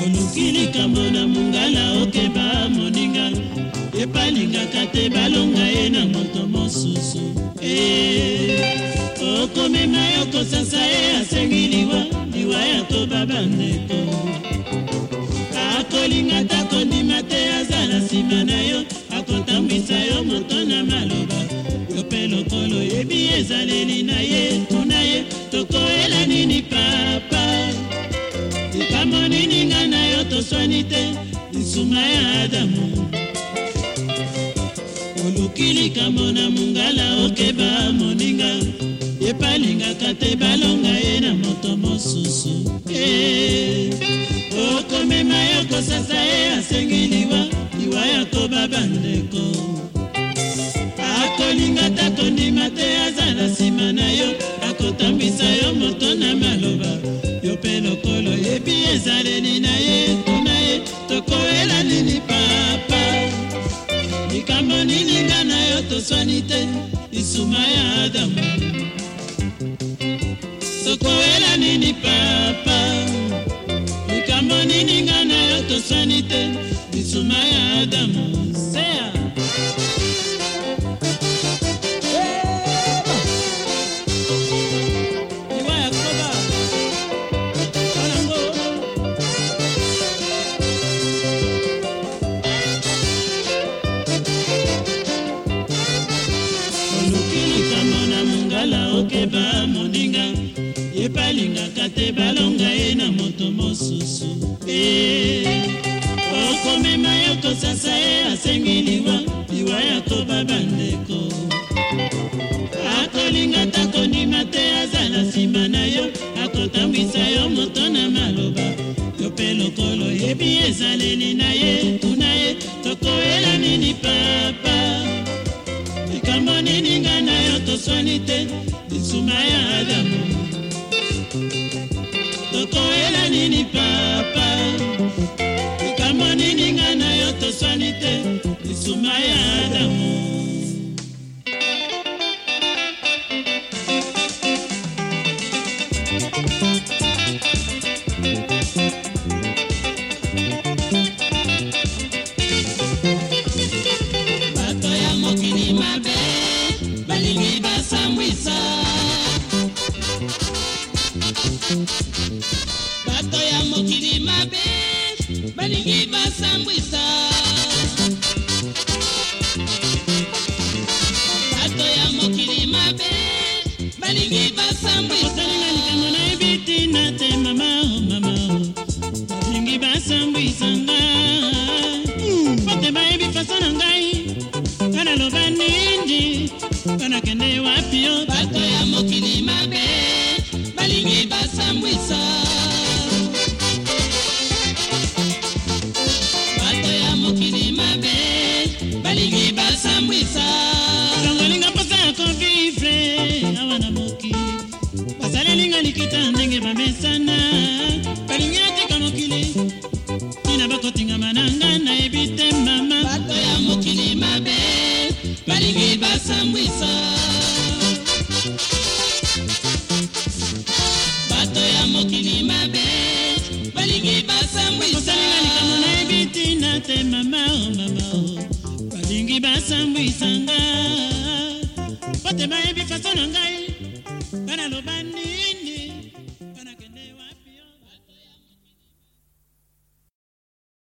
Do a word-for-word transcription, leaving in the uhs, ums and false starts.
Olukili kamona mungala okeba moninga epalinga kate balonga ye na moto mosusu eh okome mayoko sasa e asengiliwa liwa ya to babandeko akolinga takondima te azala sima na yo akotambwisa yo moto na maloba yo pe lokolo yebi ezaleli na ye tuna ye tokoela nini papa likambo nini nga na yo toswani te lisuma ya Adamu olukili kambo na mungala okeba moninga epalinga kate balonga ye na moto mosusu eh okomema yoko sasa e asengiliwa liwa ya koba bandeko akolinga takondima te azala sima na yo akotambisa yo moto na maloba yo pe lokolo yebi ezaleli na ye tuna ye tokoela nini papa likambo nini nga na yo toswani te lisuma ya Adamu tokoela nini papa likambo nini nga na yo toswani te lisuma ya Adamu sea okeba moninga epalinga kate balonga ye na moto mosusu eh okomema yoko sasa e asengiliwa liwa ya koba bandeko akolinga takondima te azala sima na yo akotambwisa yo moto na maloba yo pe lokolo yebi ezaleli na ye tuna ye tokoela nini papa likambo nini nga na yo toswani te lisuma ya Adamu tokoela nini papa likambo nini nga na yo toswani te lisuma ya Adamu bato ya mokili mabe balingi basambwisa bato ya mokili mabe balingi basambwisa bato ya mokili mabe balingi basambwisa likambo na ebiti na te mama oh mama balingi basambwisa nga pote bayebi faso na ngai kana loba nindi kana kende wapi yo bato ya mokili mabe balingi basambwisa bato ya mokili mabe balingi basambwisa longolinga posa ya kovivre awa na mokili basalelinga likita ndenge bamesana balingi atika mokili tina bakotingama na nga na ebite mama bato ya mokili mabe balingi basambwisa bato ya mokili mabe balingi basambwisa likambo na ebiti na te mama oh mama oh balingi basambwisa nga pote bayebi faso na ngai bana loba nini